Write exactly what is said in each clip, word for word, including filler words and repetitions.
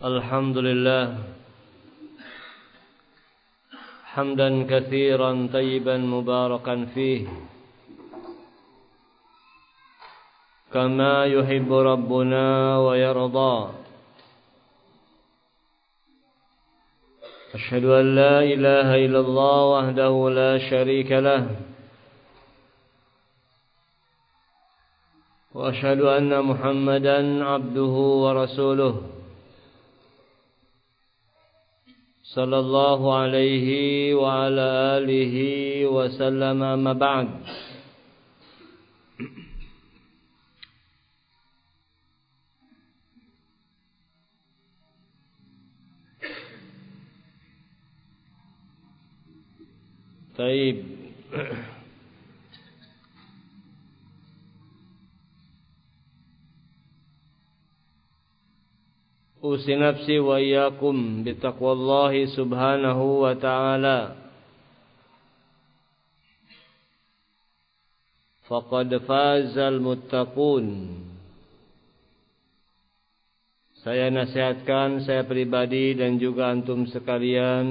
الحمد لله حمدا كثيرا طيبا مباركا فيه كما يحب ربنا ويرضى. أشهد أن لا إله إلا الله وحده لا شريك له وأشهد أن محمدا عبده ورسوله صلى الله عليه وعلى آله وسلم. أما بعد، طيب أوصي نفسي وإياكم بتقوى الله سبحانه وتعالى فقد فاز المتقون. Saya nasihatkan saya pribadi dan juga antum sekalian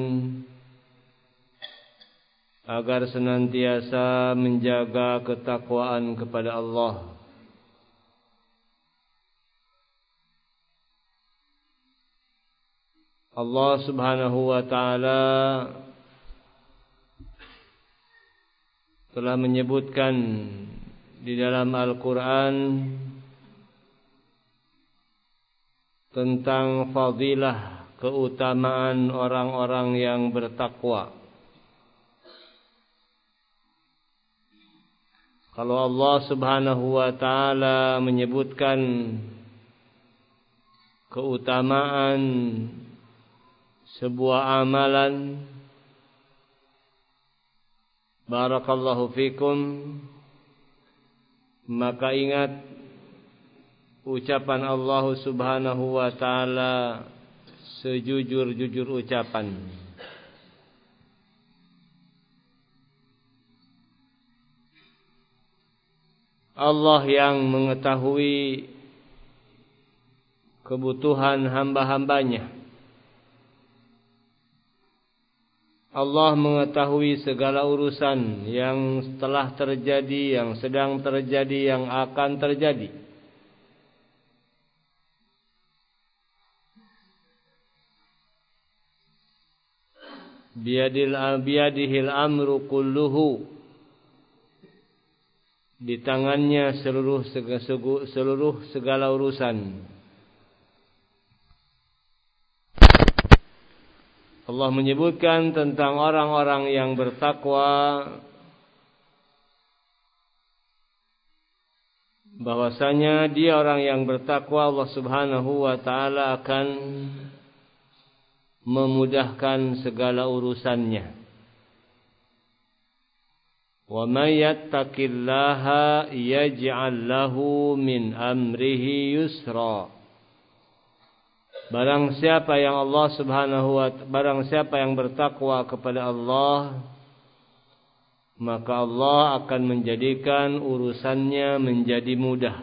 agar senantiasa menjaga ketakwaan kepada Allah. Allah Subhanahu wa ta'ala telah menyebutkan di dalam Al-Quran tentang fadilah keutamaan orang-orang yang bertakwa. Kalau Allah Subhanahu wa ta'ala menyebutkan keutamaan sebuah amalan, barakallahu fikum, maka ingat ucapan Allah Subhanahu wa ta'ala sejujur-jujur ucapan. Allah yang mengetahui kebutuhan hamba-hambanya. Allah mengetahui segala urusan yang telah terjadi, yang sedang terjadi, yang akan terjadi. Biyadil biyadihil amru kulluhu. Di tangannya seluruh seluruh segala urusan. Allah menyebutkan tentang orang-orang yang bertakwa bahwasanya dia orang yang bertakwa, Allah Subhanahu wa ta'ala akan memudahkan segala urusannya. Wa may yattaqillaha yaj'al lahu min amrihi yusra. Barang siapa yang Allah Subhanahu wa barang siapa yang bertakwa kepada Allah, maka Allah akan menjadikan urusannya menjadi mudah.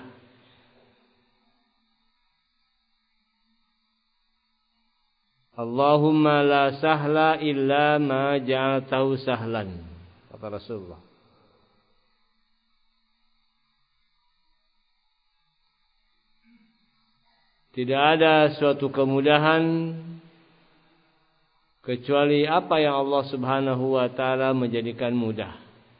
Allahumma la sahla illa ma ja'altahu sahlan, kata Rasulullah. Tidak ada suatu kemudahan kecuali apa yang Allah Subhanahu wa ta'ala menjadikan mudah.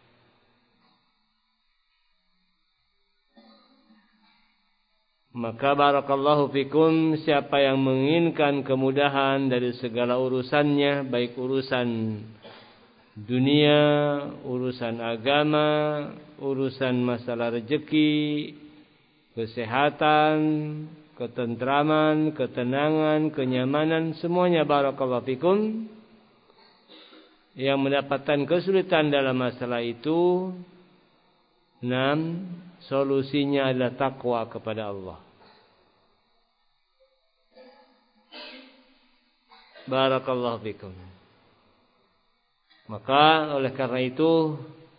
Maka barakallahu fikum, siapa yang menginginkan kemudahan dari segala urusannya, baik urusan dunia, urusan agama, urusan masalah rezeki, kesehatan, ketentraman, ketenangan, kenyamanan, semuanya barakallahu fikum, yang mendapatkan kesulitan dalam masalah itu, enam, solusinya adalah takwa kepada Allah. Barakallahu fikum. Maka oleh karena itu,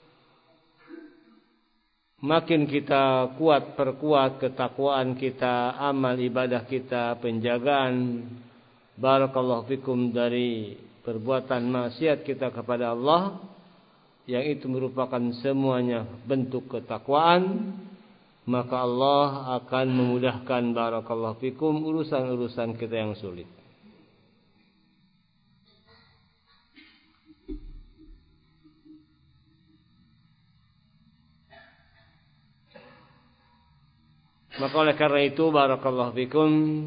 makin kita kuat perkuat ketakwaan kita, amal ibadah kita, penjagaan barakallahu fikum dari perbuatan maksiat kita kepada Allah, yang itu merupakan semuanya bentuk ketakwaan, maka Allah akan memudahkan barakallahu fikum urusan-urusan kita yang sulit. Maka oleh karena itu barakallahu fikum,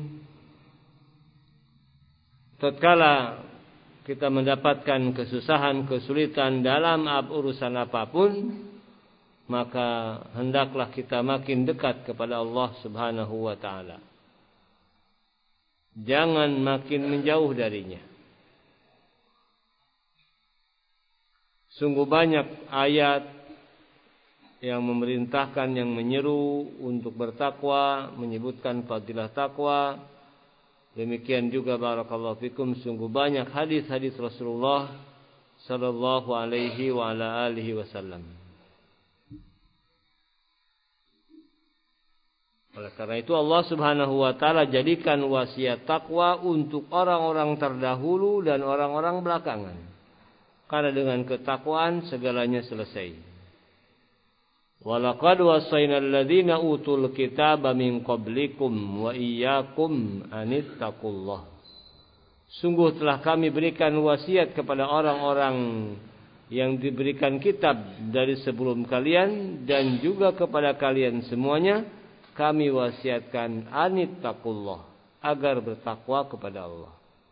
tatkala kita mendapatkan kesusahan, kesulitan dalam urusan apapun, maka hendaklah kita makin dekat kepada Allah Subhanahu wa taala. Jangan makin menjauh darinya. Sungguh banyak ayat yang memerintahkan, yang menyeru untuk bertakwa, menyebutkan fadilah takwa. Demikian juga barakallahu fikum, sungguh banyak hadis-hadis Rasulullah sallallahu alaihi wa ala alihi wasallam. Oleh karena itu Allah Subhanahu wa taala jadikan wasiat takwa untuk orang-orang terdahulu dan orang-orang belakangan. Karena dengan ketakwaan segalanya selesai. Walaqad wasaina alladziina utul kitaba min qablikum wa iyyakum anittaqullah. Sungguh telah kami berikan wasiat kepada orang-orang yang diberikan kitab dari sebelum kalian dan juga kepada kalian semuanya, kami wasiatkan anittaqullah, agar bertakwa kepada Allah.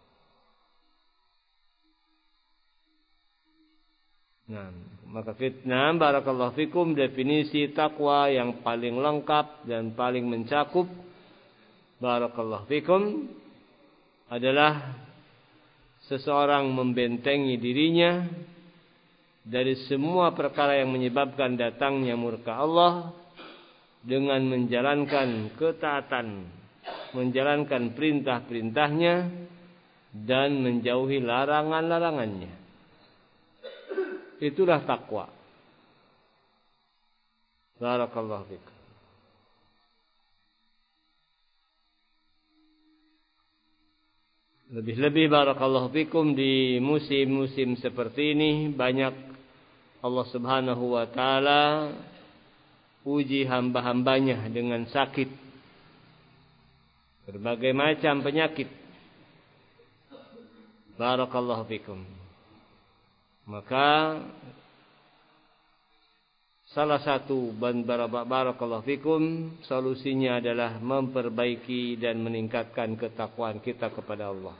Nah, maka fitnah barakallahu fikum, definisi takwa yang paling lengkap dan paling mencakup barakallahu fikum adalah seseorang membentengi dirinya dari semua perkara yang menyebabkan datangnya murka Allah dengan menjalankan ketaatan, menjalankan perintah-perintahnya dan menjauhi larangan-larangannya. Itulah takwa. Barakallahu fikum. Lebih-lebih barakallahu fikum di musim-musim seperti ini, banyak Allah Subhanahu wa taala uji hamba-hambanya dengan sakit, berbagai macam penyakit. Barakallahu fikum. Maka salah satu barakallahu fikum solusinya adalah memperbaiki dan meningkatkan ketakwaan kita kepada Allah.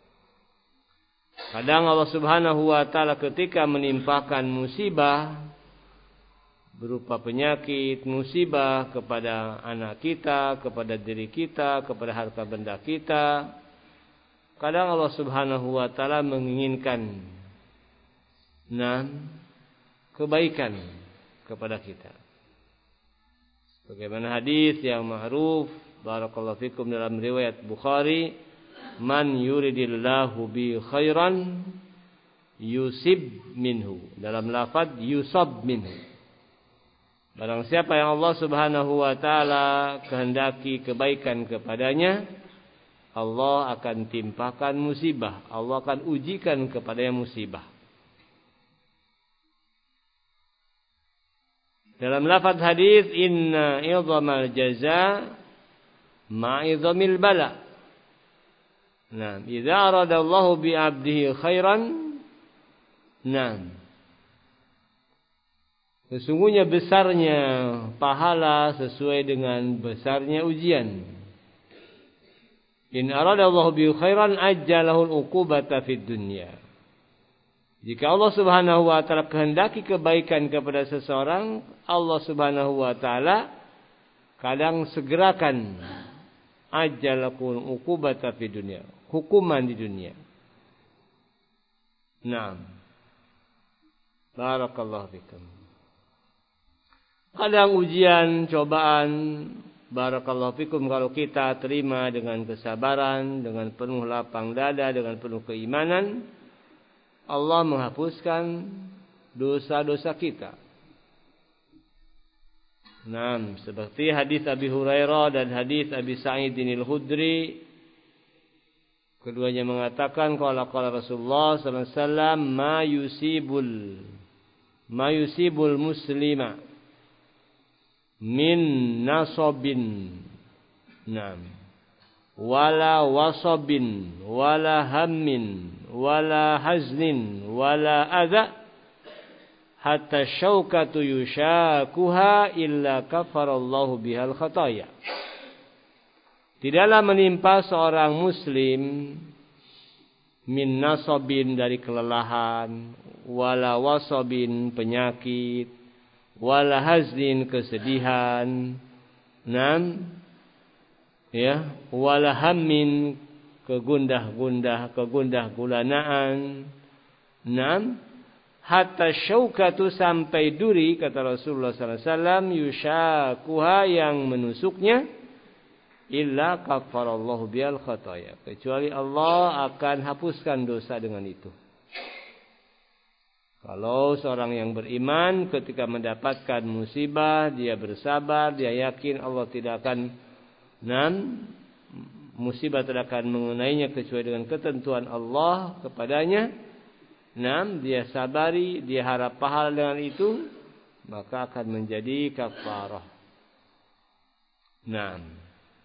Kadang Allah Subhanahu wa taala ketika menimpakan musibah berupa penyakit, musibah kepada anak kita, kepada diri kita, kepada harta benda kita, kadang Allah Subhanahu wa taala menginginkan nah kebaikan kepada kita. Bagaimana hadis yang ma'ruf barakallahu fikum dalam riwayat Bukhari, man yuridillahu bi khairan yusib minhu, dalam lafaz yusab minhu. Barang siapa yang Allah Subhanahu wa taala kehendaki kebaikan kepadanya, Allah akan timpakan musibah, Allah akan ujikan kepadanya musibah. Dalam lafaz hadis, inna idhamal jaza ma'idhamil bala. Nah, idza aradallahu bi 'abdihi khairan, nah, sesungguhnya besarnya pahala sesuai dengan besarnya ujian. In aradallahu bi khairan ajjalahul uqubata fid dunya. Jika Allah Subhanahu wa taala kehendaki kebaikan kepada seseorang, Allah Subhanahu wa taala kadang segerakan ajjalakul uqubata fid dunya, hukuman di dunia. Naam. Barakallahu fikum. Kadang ujian, cobaan, barakallahu fikum, kalau kita terima dengan kesabaran, dengan penuh lapang dada, dengan penuh keimanan, Allah menghapuskan dosa-dosa kita. Nah, seperti hadis Abi Hurairah dan hadis Abi Sa'id al-Khudri Keduanya mengatakan qala qala Rasulullah sallallahu alaihi wasallam ma yusibul ma yusibul muslima min nasabin nam wala wasabin wala hammin wala haznin wala adza hatta syaukatu yushakuha illa kafarallahu bihal khataya. Tidaklah menimpa seorang muslim min nasabin dari kelelahan, wala wasabin penyakit, wala haznin kesedihan, nam ya, wala hammin kegundah-gundah, kegundah-gulanaan, nam hatta syaukatu sampai duri kata Rasulullah sallallahu alaihi wasallam yushakuha yang menusuknya illa kafarallahu bihal khataya, kecuali Allah akan hapuskan dosa dengan itu. Kalau seorang yang beriman ketika mendapatkan musibah dia bersabar, dia yakin Allah tidak akan nan musibah tidak akan mengenainya kecuali dengan ketentuan Allah kepadanya. Nam dia sabari, dia harap pahala dengan itu, maka akan menjadi kafarah. Nam.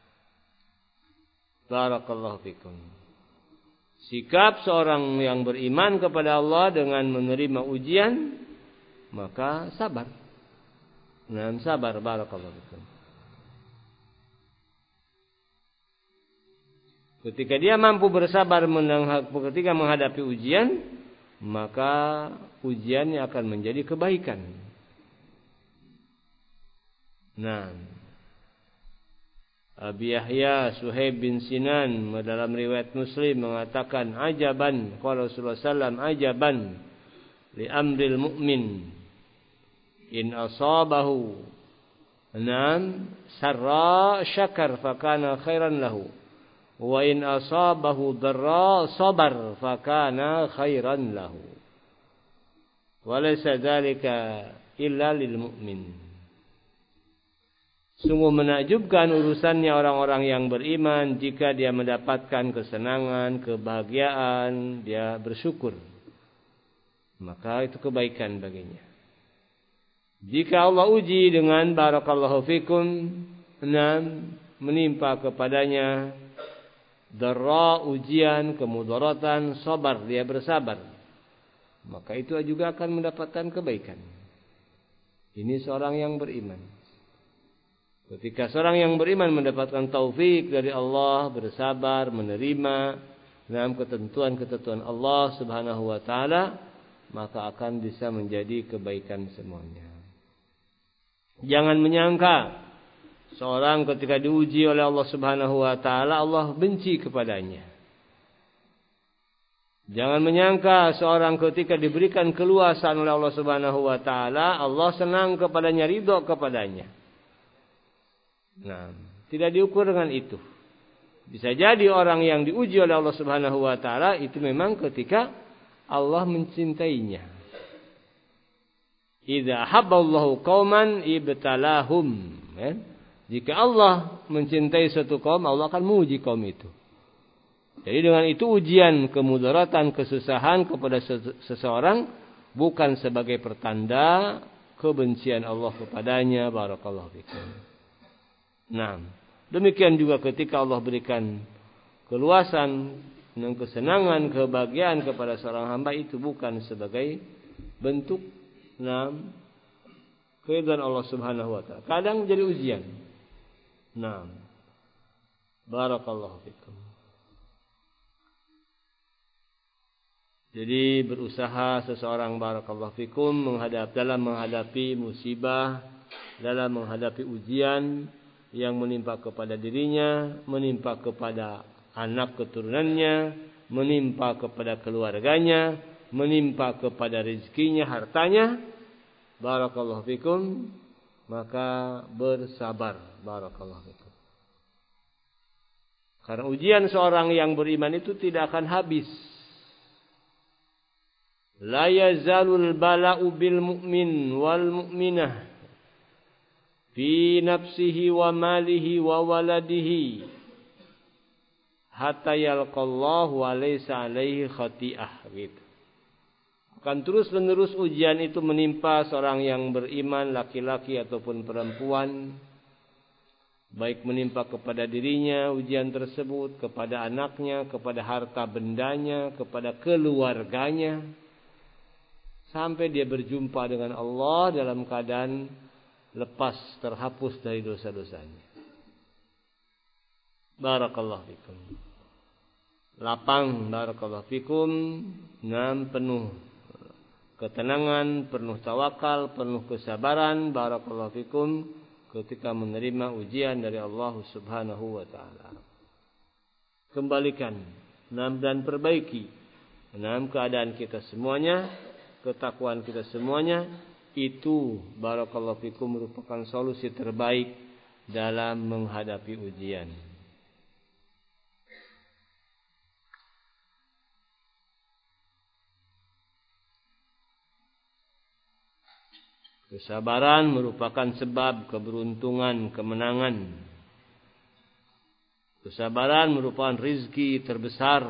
Barakallahu fikum. Sikap seorang yang beriman kepada Allah dengan menerima ujian, maka sabar. Nah, sabar. Barakallahu fikum. Ketika dia mampu bersabar ketika menghadapi ujian, maka ujiannya akan menjadi kebaikan. Nah, Abi Yahya Suhaib bin Sinan dalam riwayat Muslim mengatakan ajaban qala Rasulullah sallallahu alaihi wasallam ajaban li amril mu'min in asabahu nan sarra syakar fakana khairan lahu wa in asabahu dharra sabar fakana khairan lahu wa laysa dzalika illa lil mu'min. Sungguh menakjubkan urusannya orang-orang yang beriman jika dia mendapatkan kesenangan, kebahagiaan, dia bersyukur. Maka itu kebaikan baginya. Jika Allah uji dengan barakallahu fikum, enam, menimpa kepadanya dharra ujian, kemudaratan, sabar, dia bersabar. Maka itu juga akan mendapatkan kebaikan. Ini seorang yang beriman. Ketika seorang yang beriman mendapatkan taufik dari Allah, bersabar, menerima dalam ketentuan-ketentuan Allah Subhanahu wa taala, maka akan bisa menjadi kebaikan semuanya. Jangan menyangka seorang ketika diuji oleh Allah Subhanahu wa taala Allah benci kepadanya. Jangan menyangka seorang ketika diberikan keluasan oleh Allah Subhanahu wa taala Allah senang kepadanya, ridho kepadanya. Nah, tidak diukur dengan itu. Bisa jadi orang yang diuji oleh Allah Subhanahu wa taala itu memang ketika Allah mencintainya. Idza habballahu qauman ibtalahum. Ya? Jika Allah mencintai satu kaum, Allah akan menguji kaum itu. Jadi dengan itu ujian, kemudaratan, kesusahan kepada seseorang bukan sebagai pertanda kebencian Allah kepadanya. Barakallahu fikum. Nah, demikian juga ketika Allah berikan keluasan dan kesenangan, kebahagiaan kepada seorang hamba itu bukan sebagai bentuk nah, keridhaan Allah Subhanahu wa taala. Kadang jadi ujian. Nah, barakallahu fikum. Jadi berusaha seseorang barakallahu fikum menghadap dalam menghadapi musibah, dalam menghadapi ujian yang menimpa kepada dirinya, menimpa kepada anak keturunannya, menimpa kepada keluarganya, menimpa kepada rezekinya, hartanya. Barakallahu fikum. Maka bersabar. Barakallahu fikum. Karena ujian seorang yang beriman itu tidak akan habis. La yazalul bala'u bil mu'min wal mu'minah fi nafsihi wa malihi wa waladihi hatta yalqallahu wa laysa alaihi khati'ah gitu. Akan terus-menerus ujian itu menimpa seorang yang beriman, laki-laki ataupun perempuan, baik menimpa kepada dirinya ujian tersebut, kepada anaknya, kepada harta bendanya, kepada keluarganya, sampai dia berjumpa dengan Allah dalam keadaan lepas, terhapus dari dosa-dosanya. Barakallahu fikum. Lapang, barakallahu fikum. Enam, penuh ketenangan, penuh tawakal, penuh kesabaran, barakallahu fikum, ketika menerima ujian dari Allah Subhanahu wa taala. Kembalikan, enam, dan perbaiki enam keadaan kita semuanya, ketakwaan kita semuanya, itu barakallahu fikum merupakan solusi terbaik dalam menghadapi ujian. Kesabaran merupakan sebab keberuntungan, kemenangan. Kesabaran merupakan rizki terbesar,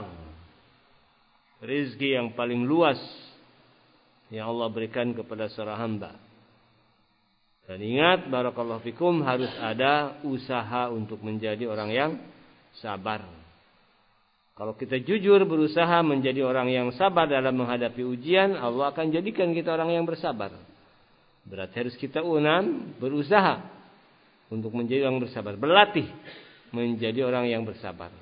rizki yang paling luas yang Allah berikan kepada seorang hamba. Dan ingat, barakallahu fikum, harus ada usaha untuk menjadi orang yang sabar. Kalau kita jujur berusaha menjadi orang yang sabar dalam menghadapi ujian, Allah akan jadikan kita orang yang bersabar. Berarti harus kita unam, berusaha untuk menjadi orang bersabar, berlatih menjadi orang yang bersabar.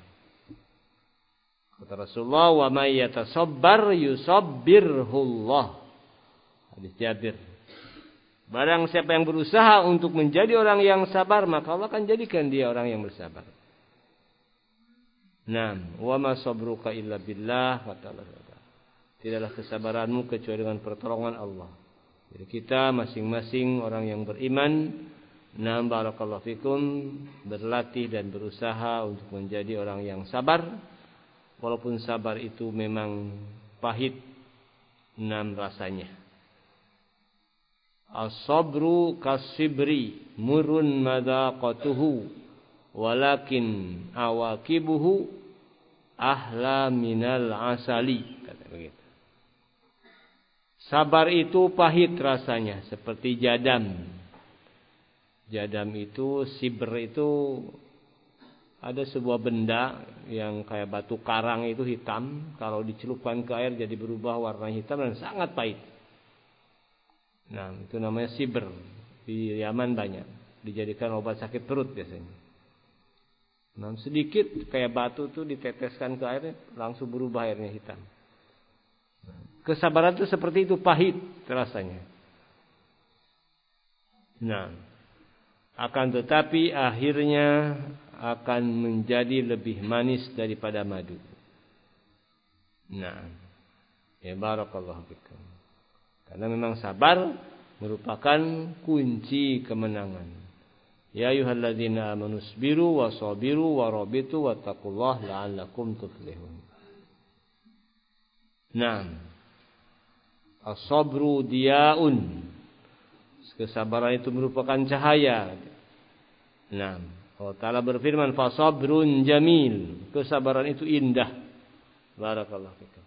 Kata Rasulullah, "Wa may yatasabbar yusabbirhullah." Hadis Jabir. Barang siapa yang berusaha untuk menjadi orang yang sabar, maka Allah akan jadikan dia orang yang bersabar. Naam, wa ma sabruka illa billah, kata Allah. Tidaklah kesabaranmu kecuali dengan pertolongan Allah. Jadi kita masing-masing orang yang beriman, naam barakallahu fikum, berlatih dan berusaha untuk menjadi orang yang sabar. Walaupun sabar itu memang pahit, naam rasanya. As-sabru kasibri murun madaqatuhu walakin awakibuhu ahla minal asali, kata begitu. Sabar itu pahit rasanya, seperti jadam. Jadam itu, sibr itu, ada sebuah benda yang kayak batu karang itu hitam. Kalau dicelupkan ke air jadi berubah warna hitam dan sangat pahit. Nah, itu namanya sibr. Di Yaman banyak. Dijadikan obat sakit perut biasanya. Nah, sedikit kayak batu itu diteteskan ke air, langsung berubah airnya hitam. Kesabaran itu seperti itu, pahit rasanya. Nah, akan tetapi akhirnya akan menjadi lebih manis daripada madu. Nah, ya barakallahu fikum. Karena memang sabar merupakan kunci kemenangan. Ya ayyuhalladzina amanu sabiru wasabiru warabitu wattaqullaha la'allakum tuflihun. Nah, as-sabru diyaun. Kesabaran itu merupakan cahaya. Nah, Allah Ta'ala berfirman, fasabrun jamil. Kesabaran itu indah. Barakallahu fikum.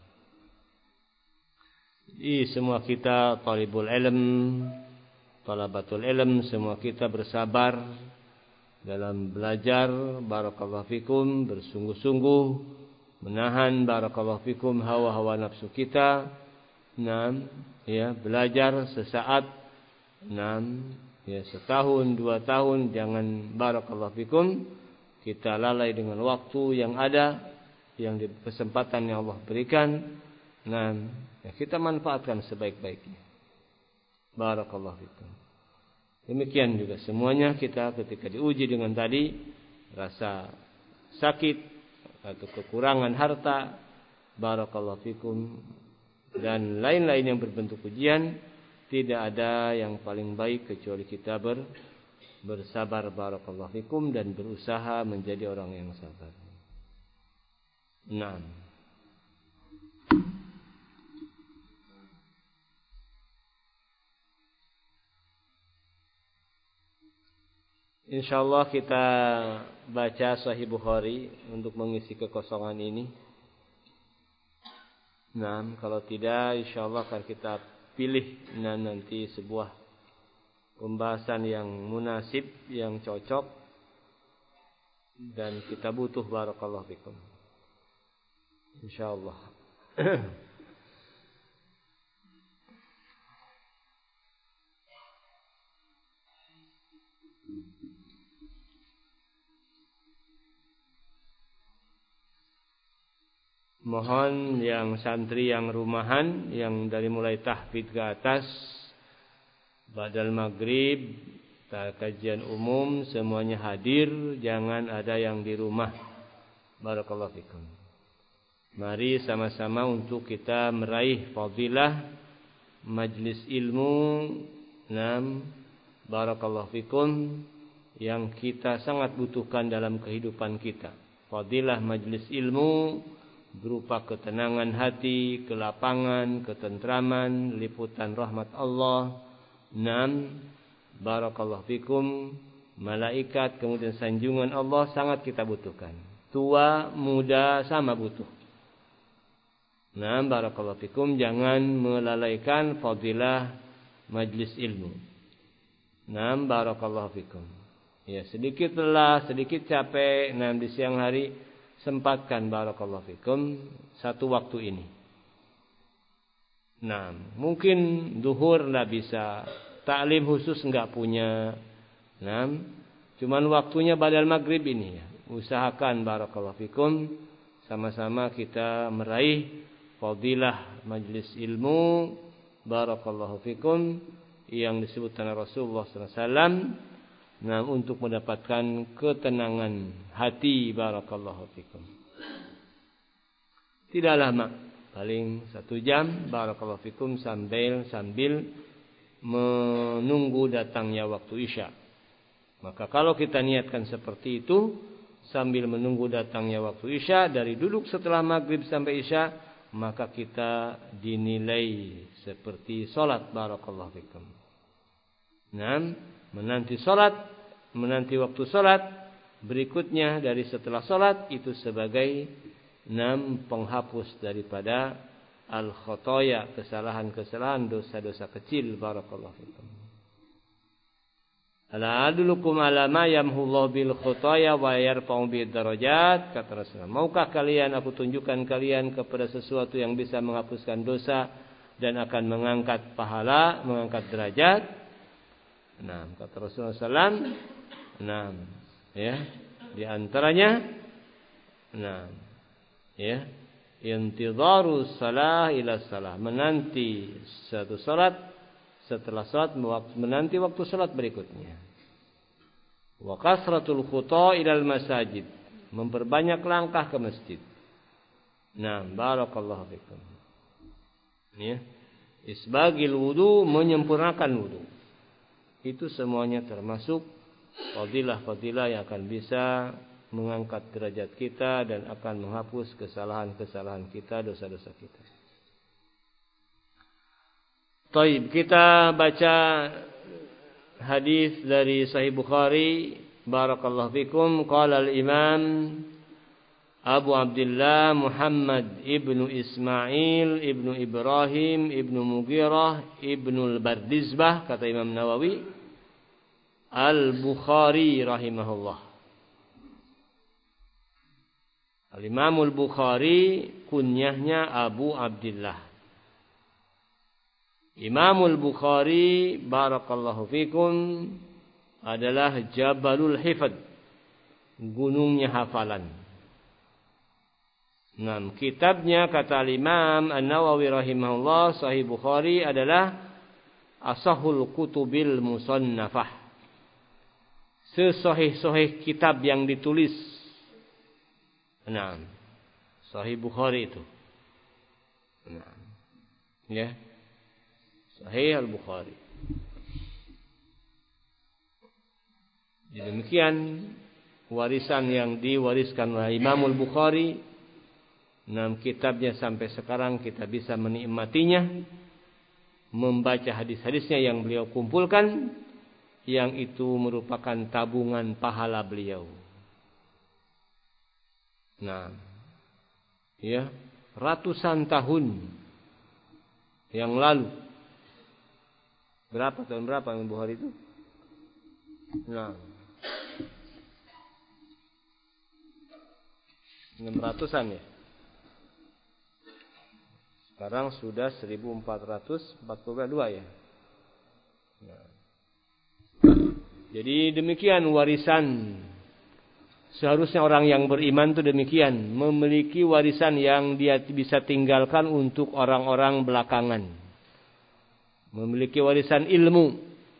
Jadi semua kita talibul ilm, talabatul ilm, semua kita bersabar dalam belajar. Barakallahu fikum, bersungguh-sungguh menahan barakallahu fikum hawa-hawa nafsu kita. Enam, ya, belajar sesaat. Enam, ya, setahun, dua tahun, jangan barakallahu fikum kita lalai dengan waktu yang ada, yang di kesempatan yang Allah berikan. Enam, ya, kita manfaatkan sebaik-baiknya. Barakallahu fikum. Demikian juga semuanya kita ketika diuji dengan tadi rasa sakit atau kekurangan harta, barakallahu fikum, dan lain-lain yang berbentuk ujian, tidak ada yang paling baik kecuali kita ber, bersabar barakallahu fikum dan berusaha menjadi orang yang sabar. Naam. insyaallah kita baca Sahih Bukhari untuk mengisi kekosongan ini. Nah, kalau tidak insyaallah akan kita pilih nah, nanti sebuah pembahasan yang munasib, yang cocok dan kita butuh barakallahu fikum. Insyaallah. Mohon yang santri yang rumahan, yang dari mulai tahfidz ke atas, badal maghrib, kajian umum, semuanya hadir, jangan ada yang di rumah. Barakallahu fikum. Mari sama-sama untuk kita meraih fadilah majlis ilmu, nam, barakallahu fikum, yang kita sangat butuhkan dalam kehidupan kita. Fadilah majlis ilmu berupa ketenangan hati, kelapangan, ketentraman, liputan rahmat Allah. Nam, barakallahu fikum, malaikat, kemudian sanjungan Allah sangat kita butuhkan. Tua, muda sama butuh. Nam, barakallahu fikum, jangan melalaikan fadilah majlis ilmu. Nam, barakallahu fikum. Ya, sedikit lelah, sedikit capek, nam di siang hari sempatkan barakallahu fikum satu waktu ini. Nah, mungkin duhur enggak bisa, taklim khusus enggak punya. Nah, cuman waktunya badal maghrib ini ya. Usahakan barakallahu fikum sama-sama kita meraih fadilah majlis ilmu barakallahu fikum yang disebutkan Rasulullah sallallahu alaihi wasallam. Nah, untuk mendapatkan ketenangan hati barakallahu fikum. Tidak lama, paling satu jam barakallahu fikum sambil sambil menunggu datangnya waktu Isya. Maka kalau kita niatkan seperti itu, sambil menunggu datangnya waktu Isya, dari duduk setelah maghrib sampai Isya, maka kita dinilai seperti salat barakallahu fikum. Nah, menanti salat, menanti waktu salat, berikutnya dari setelah salat itu sebagai enam penghapus daripada al-khotoya, kesalahan-kesalahan, dosa-dosa kecil barakallahu fikum. Ala adulukum ala ma yamhullahu bil khotoya wa yarfa'u bid darajat, kata Rasulullah. Maukah kalian aku tunjukkan kalian kepada sesuatu yang bisa menghapuskan dosa dan akan mengangkat pahala, mengangkat derajat? Nah, kata Rasulullah sallallahu alaihi wasallam, nah, ya, di antaranya, nah, ya, intidharu salah ila salah, menanti satu salat, setelah salat menanti waktu salat berikutnya. Wa kasratul khuta ilal masajid, memperbanyak langkah ke masjid. Nah, barakallahu fikum. Ya, isbagil wudu, menyempurnakan wudu. Itu semuanya termasuk fadilah-fadilah yang akan bisa mengangkat derajat kita dan akan menghapus kesalahan-kesalahan kita, dosa-dosa kita. Taib, kita baca hadis dari Sahih Bukhari. Barakallahu fikum. Qala al-Imam Abu Abdullah Muhammad ibnu Ismail ibnu Ibrahim ibnu Mughirah ibnu al-Bardizbah, kata Imam Nawawi, Al-Bukhari rahimahullah. Al-Imam Al-Bukhari kunyahnya Abu Abdullah. Imam Al-Bukhari barakallahu fikum adalah Jabalul Hifad, gunungnya hafalan. Nah, kitabnya kata Imam An-Nawawi rahimahullah, Sahih Bukhari adalah asahul kutubil musannafah, sesahih-sahih kitab yang ditulis. Nah, Sahih Bukhari itu. Nah, ya, Sahih Al-Bukhari. Demikian warisan yang diwariskan oleh Imam Al-Bukhari. Enam kitabnya sampai sekarang kita bisa menikmatinya, membaca hadis-hadisnya yang beliau kumpulkan, yang itu merupakan tabungan pahala beliau. Nah, ya, ratusan tahun yang lalu. Berapa tahun berapa Imam Bukhari itu? Nah, enam ratusan ya. Sekarang sudah seribu empat ratus empat puluh dua ya. Nah. Jadi demikian warisan. Seharusnya orang yang beriman itu demikian, memiliki warisan yang dia bisa tinggalkan untuk orang-orang belakangan. Memiliki warisan ilmu.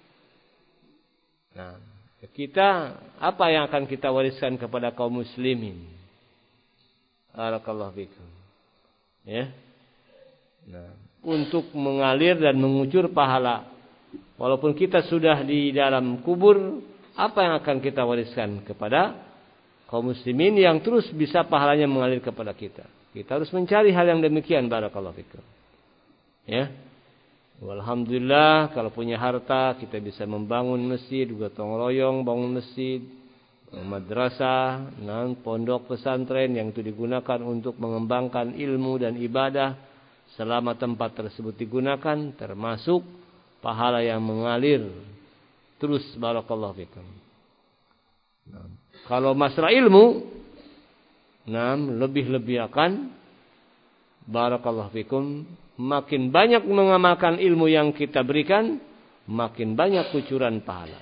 Nah, kita apa yang akan kita wariskan kepada kaum muslimin? Barakallahu fikum. Ya. Nah, untuk mengalir dan mengucur pahala. Walaupun kita sudah di dalam kubur, apa yang akan kita wariskan kepada kaum muslimin yang terus bisa pahalanya mengalir kepada kita? Kita harus mencari hal yang demikian. Barakallahu fikum. Ya. Alhamdulillah kalau punya harta kita bisa membangun masjid, gotong royong bangun masjid, madrasah, dan pondok pesantren yang itu digunakan untuk mengembangkan ilmu dan ibadah selama tempat tersebut digunakan, termasuk pahala yang mengalir terus. Barakallahu fikum. Nah, kalau masalah ilmu, nah, lebih-lebih akan barakallahu fikum, makin banyak mengamalkan ilmu yang kita berikan, makin banyak kucuran pahala.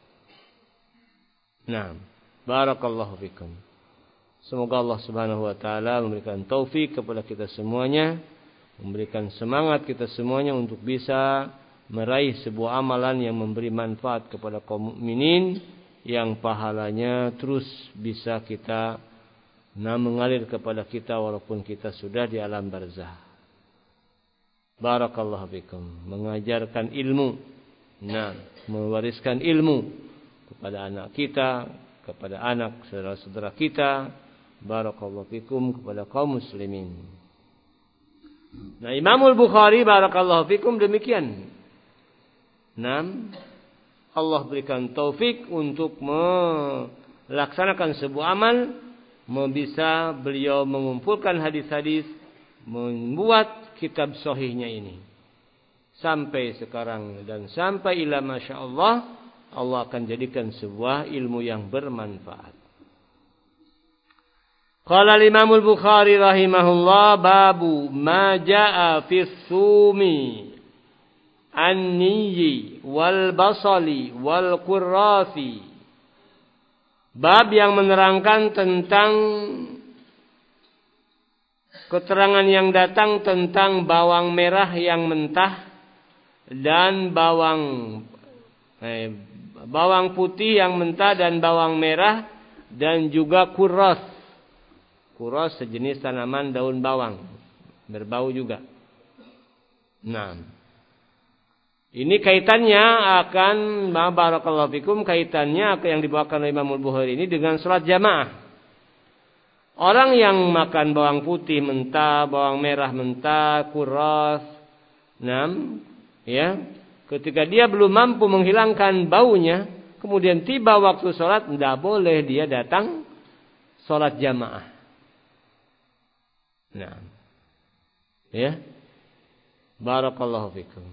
Nah, barakallahu fikum. Semoga Allah Subhanahu wa taala memberikan taufik kepada kita semuanya, memberikan semangat kita semuanya untuk bisa meraih sebuah amalan yang memberi manfaat kepada kaum mukminin, yang pahalanya terus bisa kita nah mengalir kepada kita walaupun kita sudah di alam barzah. Barakallahu fikum. Mengajarkan ilmu, nah, mewariskan ilmu kepada anak kita, kepada anak saudara-saudara kita. Barakallahu fikum, kepada kaum muslimin. Nah, Imamul Bukhari barakallahu fikum demikian. Nah, Allah berikan taufik untuk melaksanakan sebuah amal, bisa beliau mengumpulkan hadis-hadis, membuat kitab sahihnya ini sampai sekarang dan sampai ila masya Allah, Allah akan jadikan sebuah ilmu yang bermanfaat. Qala Imamul Bukhari rahimahullah, babu ma jaa fi sumi an-niyyi wal basali wal qurrafi. Bab yang menerangkan tentang keterangan yang datang tentang bawang merah yang mentah dan bawang eh, bawang putih yang mentah dan bawang merah, dan juga kuros. Kuros sejenis tanaman daun bawang, berbau juga. Nah, ini kaitannya akan barakallahu fikum, kaitannya yang dibawakan oleh Imam Al-Bukhari ini dengan salat jamaah. Orang yang makan bawang putih mentah, bawang merah mentah, kuras, enam, ya, ketika dia belum mampu menghilangkan baunya, kemudian tiba waktu sholat, tidak boleh dia datang sholat jamaah. Nah, ya, barakallahu fikum.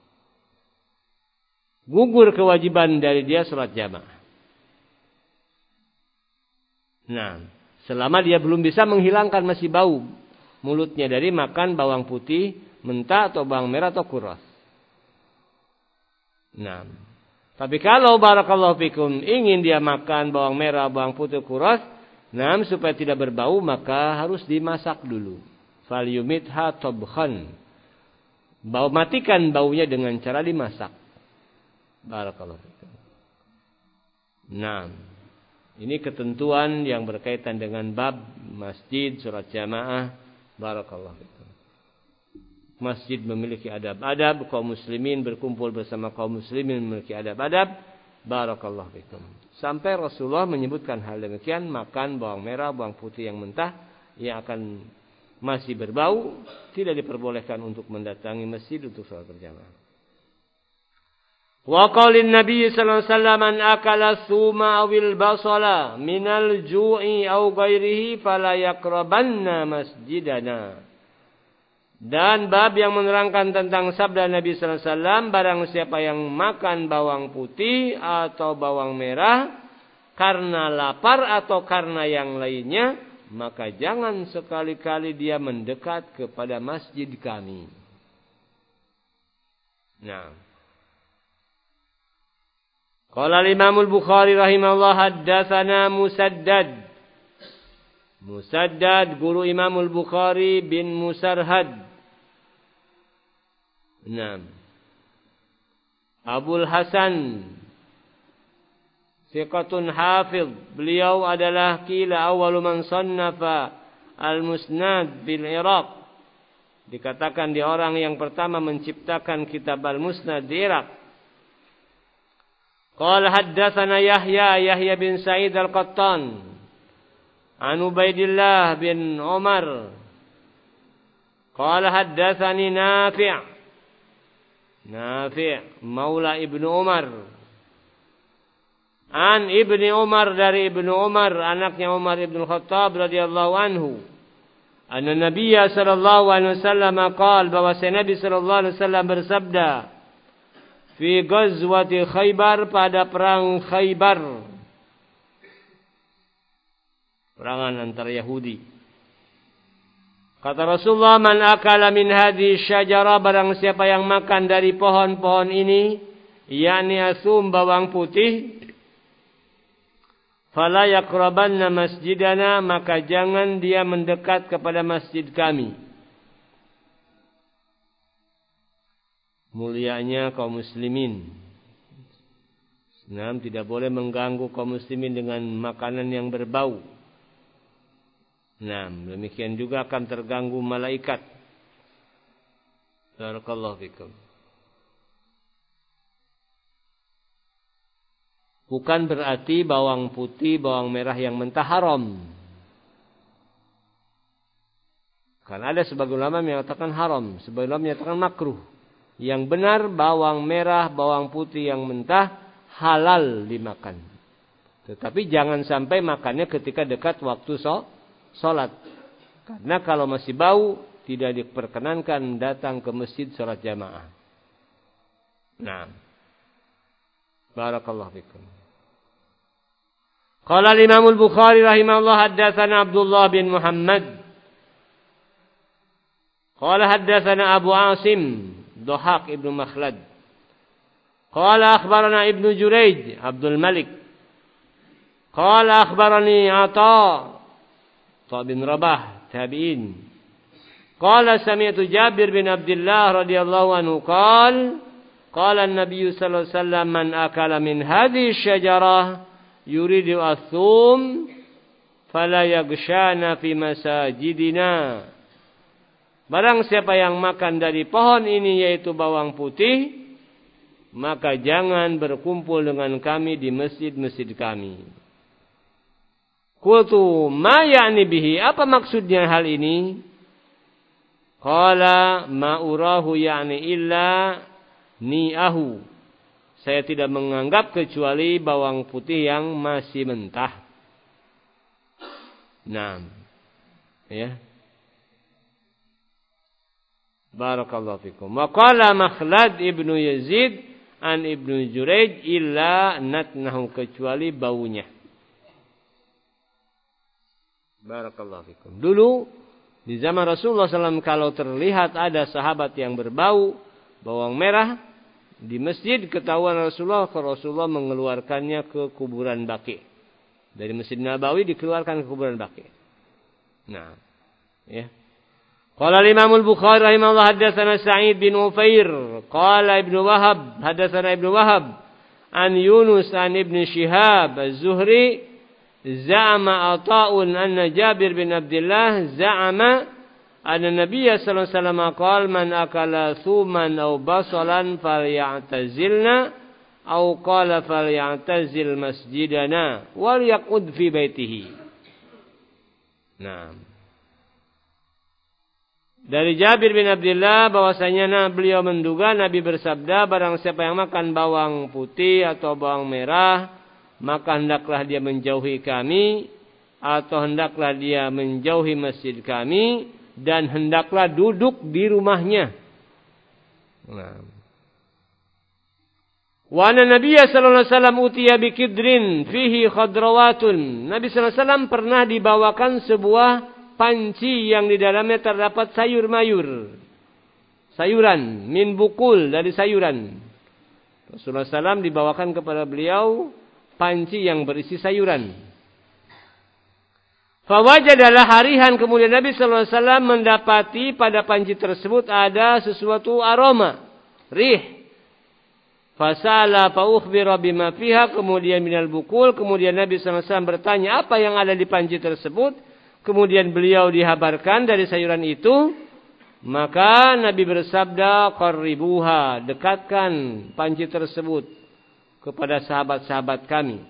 Gugur kewajiban dari dia sholat jamaah. Nah, selama dia belum bisa menghilangkan masih bau mulutnya dari makan bawang putih mentah atau bawang merah atau kuras. Nah, tapi kalau barakallahu fikum ingin dia makan bawang merah, bawang putih, kuras, nah, supaya tidak berbau, maka harus dimasak dulu. Falyumitha tabkhan. Bau matikan baunya dengan cara dimasak. Barakallahu fikum. Nah, ini ketentuan yang berkaitan dengan bab masjid, sholat jamaah. Barakallahu fikum. Masjid memiliki adab-adab, kaum muslimin berkumpul bersama kaum muslimin memiliki adab-adab. Barakallahu fikum. Sampai Rasulullah menyebutkan hal demikian, makan bawang merah, bawang putih yang mentah yang akan masih berbau, tidak diperbolehkan untuk mendatangi masjid untuk sholat berjamaah. Wa qaulin Nabi sallallahu alaihi wasallam man akala thuma awil basala minal ju'i aw ghairihi fala yaqrabanna masjidana. Dan bab yang menerangkan tentang sabda Nabi sallallahu alaihi wasallam, barang siapa yang makan bawang putih atau bawang merah karena lapar atau karena yang lainnya, maka jangan sekali-kali dia mendekat kepada masjid kami. Nah, qala al-Imam al-Bukhari rahimahullah haddatsana Musaddad. Musaddad guru Imam al-Bukhari bin Musarhad. Naam. Abul Hasan thiqatun hafidh. Beliau adalah qila awwalu man sannafa al-Musnad bil Iraq. Dikatakan dia orang yang pertama menciptakan kitab al-Musnad di Irak. Qala haddatsana Yahya Yahya bin Sa'id al-Qattan an Ubaidillah bin Umar. Qala haddatsani Nafi' Nafi' maula Ibnu Umar. An Ibni Umar dari Ibnu Umar anaknya Umar Ibn Khattab radhiyallahu anhu. Anna Nabiya sallallahu alaihi wasallam qaal bahwa Nabi sallallahu alaihi wasallam bersabda fi ghazwati Khaybar pada perang Khaybar. Perangan antara Yahudi. Kata Rasulullah, man akala min hadhihi syajara, barang siapa yang makan dari pohon-pohon ini, yakni asum bawang putih, fala yaqrabanna masjidana, maka jangan dia mendekat kepada masjid kami. Mulianya kaum muslimin. Nah, tidak boleh mengganggu kaum muslimin dengan makanan yang berbau. Nah, demikian juga akan terganggu malaikat. Barakallahu fikum. Bukan berarti bawang putih, bawang merah yang mentah haram. Karena ada sebagian ulama yang mengatakan haram, sebagian ulama menyatakan makruh. Yang benar bawang merah, bawang putih yang mentah halal dimakan. Tetapi jangan sampai makannya ketika dekat waktu sholat. Karena kalau masih bau, tidak diperkenankan datang ke masjid sholat jamaah. Nah. Barakallahu fikum. Qala al-Imam al-Bukhari rahimahullah haddatsana Abdullah bin Muhammad. Qala haddatsana Abu Asim, Dhahak ibn Makhlad. Qala akhbarana Ibnu Jurayj, Abdul Malik. Qala akhbarani Ata Ata bin Rabah, tabi'in. Qala sami'tu Jabir bin Abdullah radhiyallahu anhu qala qala an-nabiy sallallahu alaihi wasallam man akala min hadhihi syajarah yuridu athum fala yaghshana fi masajidina. Barang siapa yang makan dari pohon ini yaitu bawang putih, maka jangan berkumpul dengan kami di masjid-masjid kami. Qultu ma ya'ni bihi, apa maksudnya hal ini? Qala ma urahu ya'ni illa ni'ahu. Saya tidak menganggap kecuali bawang putih yang masih mentah. Nah, ya. Barakallahu fikum. Wa qala Makhlad ibnu Yazid an Ibnu Jurayj illa natnahu, kecuali baunya. Barakallahu fikum. Dulu di zaman Rasulullah shallallahu alaihi wasallam kalau terlihat ada sahabat yang berbau bawang merah di masjid, ketahuan Rasulullah, Rasulullah mengeluarkannya ke kuburan Baqi. Dari Masjid Nabawi dikeluarkan ke kuburan Baqi. Nah, ya. Qala al-Imam al-Bukhari rahimahullah haddatsana Sa'id bin Ufair, qala Ibnu Wahab haddatsana Ibnu Wahab an Yunus an Ibnu Shihab az-Zuhri za'ama Ata'un anna Jabir bin Abdullah za'ama anna Nabiy sallallahu alaihi wasallam qala man akala thuman aw basalan falyatazilna aw qala falyatazil masjidana wal yaqud fi baitihi. Nah, Dari Jabir bin Abdullah bahwasanya beliau menduga Nabi bersabda, barang siapa yang makan bawang putih atau bawang merah, maka hendaklah dia menjauhi kami, atau hendaklah dia menjauhi masjid kami, dan hendaklah duduk di rumahnya. Nah. Wa anna Nabiyya sallallahu alaihi wasallam utiya bi kidrin fihi khadrawatun. Nabi sallallahu alaihi wasallam pernah dibawakan sebuah panci yang di dalamnya terdapat sayur mayur. Sayuran, min bukul, dari sayuran. Rasulullah sallallahu alaihi wasallam dibawakan kepada beliau panci yang berisi sayuran. Fawajadalah harihan, kemudian Nabi sallallahu alaihi wasallam mendapati pada panci tersebut ada sesuatu aroma, rih. Fasala fa ukhbira bima fiha, kemudian minal bukul, kemudian Nabi sallallahu alaihi wasallam bertanya apa yang ada di panci tersebut. Kemudian beliau dihabarkan dari sayuran itu, maka Nabi bersabda, qarribuha, dekatkan panci tersebut kepada sahabat-sahabat kami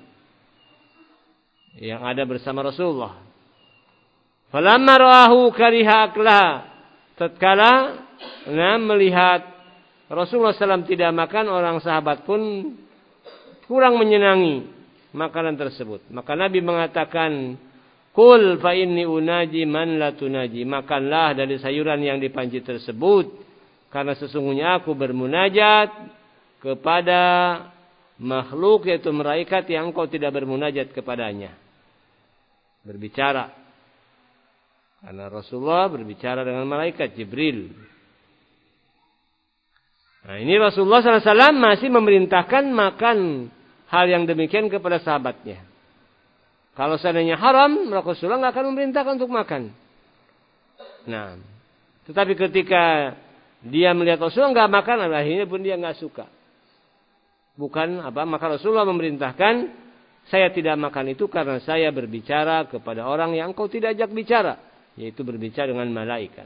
yang ada bersama Rasulullah. Falamma ra'ahu kariha aklaha, tatkala nah, melihat Rasulullah sallallahu alaihi wasallam tidak makan, orang sahabat pun kurang menyenangi makanan tersebut. Maka Nabi mengatakan, Kul fa inni unaji man la tunaji. Makanlah dari sayuran yang di panci tersebut, karena sesungguhnya aku bermunajat kepada makhluk, yaitu malaikat yang engkau tidak bermunajat kepadanya. Berbicara. Karena Rasulullah berbicara dengan malaikat Jibril. Nah, ini Rasulullah sallallahu alaihi wasallam masih memerintahkan makan hal yang demikian kepada sahabatnya. Kalau seandainya haram, Rasulullah nggak akan memerintahkan untuk makan. Nah, tetapi ketika dia melihat Rasulullah nggak makan, akhirnya pun dia nggak suka. Bukan apa? Maka Rasulullah memerintahkan, saya tidak makan itu karena saya berbicara kepada orang yang engkau tidak ajak bicara, yaitu berbicara dengan malaikat.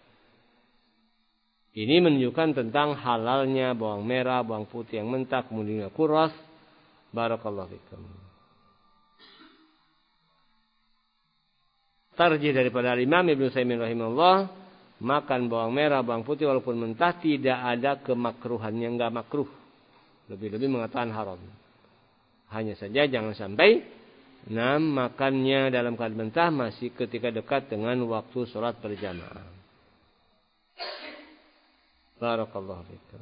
Ini menunjukkan tentang halalnya bawang merah, bawang putih yang mentah, kemudian kuras. Barakallahu fikum. Tarjih daripada Imam Ibnu Utsaimin rahimahullah, makan bawang merah, bawang putih walaupun mentah tidak ada kemakruhannya, enggak makruh. Lebih-lebih mengatakan haram. Hanya saja jangan sampai nah, makannya dalam keadaan mentah masih ketika dekat dengan waktu sholat berjamaah. Barakallahu fikum.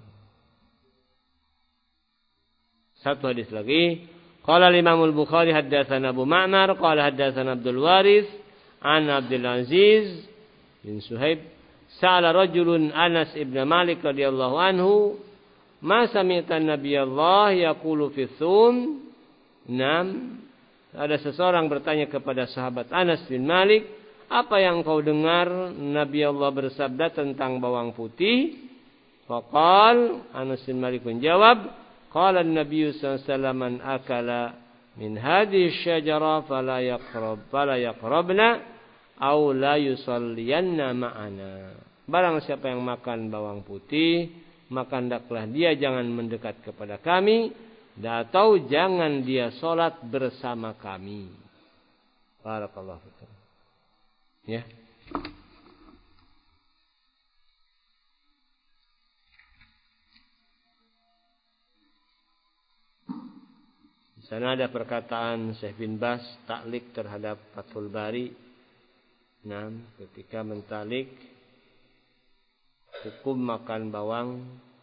Satu hadis lagi. Qala Imam Al-Bukhari haddatsana Abu Ma'mar qala haddatsana Abdul Waris an Abdul Aziz bin Suhaib sa'ala rajulun Anas ibn Malik radhiyallahu anhu ma sami'ta nabiyallah yaqulu fi thum. Nam, ada seseorang bertanya kepada sahabat Anas bin Malik, apa yang kau dengar Nabi Allah bersabda tentang bawang putih? Faqal, Anas bin Malik menjawab, qala an-nabiy sallallahu alaihi wasallam man akala min hadhihi syajara fala yaqrab fala yaqrabna aw la yusalliyanna ma'ana. Barang siapa yang makan bawang putih, maka hendaklah dia jangan mendekat kepada kami, atau jangan dia sholat bersama kami. Barakallahu fikum. Ya. Di sana ada perkataan Syekh bin Baz taklik terhadap Fathul Bari. Nah, ketika mentalik hukum makan bawang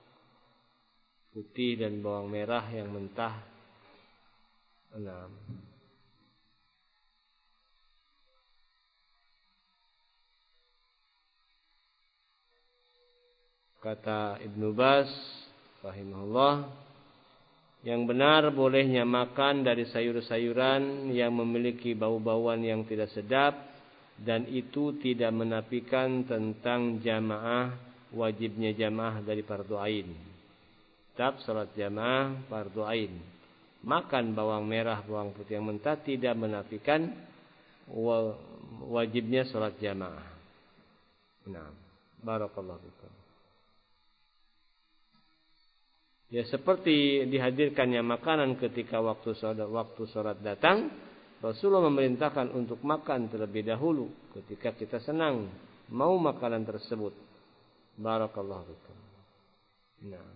putih dan bawang merah yang mentah. Enam. Kata Ibnu Baz rahimahullah, yang benar bolehnya makan dari sayur-sayuran yang memiliki bau-bauan yang tidak sedap, dan itu tidak menafikan tentang jamaah, wajibnya jamaah dari fardu ain. Tetap salat jamaah fardu ain. Makan bawang merah, bawang putih yang mentah tidak menafikan wajibnya salat jamaah. Nah, barakallahu fikum. Ya, seperti dihadirkannya makanan ketika waktu salat waktu salat datang, Rasulullah memerintahkan untuk makan terlebih dahulu ketika kita senang mau makanan tersebut. Barakallahu fikum. Nah.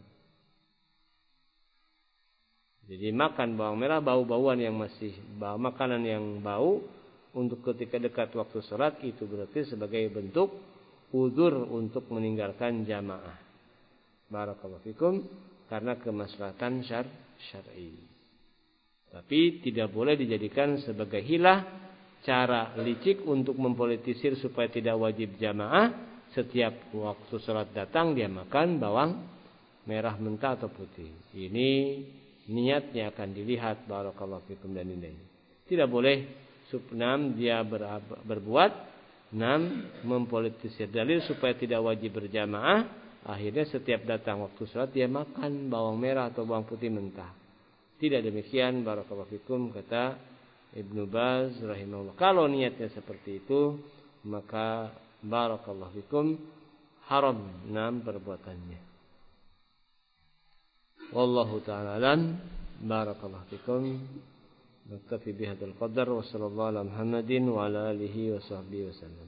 Jadi makan bawang merah bau-bauan yang masih bau, makanan yang bau untuk ketika dekat waktu salat itu berarti sebagai bentuk uzur untuk meninggalkan jamaah. Barakallahu fikum, karena kemaslahatan syar syar'i. Tapi tidak boleh dijadikan sebagai hilah, cara licik untuk mempolitisir supaya tidak wajib jamaah. Setiap waktu salat datang dia makan bawang merah mentah atau putih. Ini niatnya akan dilihat. Barakallahu fikum dan ini. Tidak boleh subnam dia ber, berbuat enam mempolitisir dalil supaya tidak wajib berjamaah. Akhirnya setiap datang waktu salat dia makan bawang merah atau bawang putih mentah. Tidak demikian. Barakallahu fikum, kata Ibnu Baz rahimahullah. Kalau niatnya seperti itu, maka barakallahu fikum haram enam perbuatannya. Wallahu ta'ala alam. Barakallahu fikum. Naktafi bihadzal qadar wa sallallahu ala Muhammadin wa ala alihi wa sahbihi wasallam.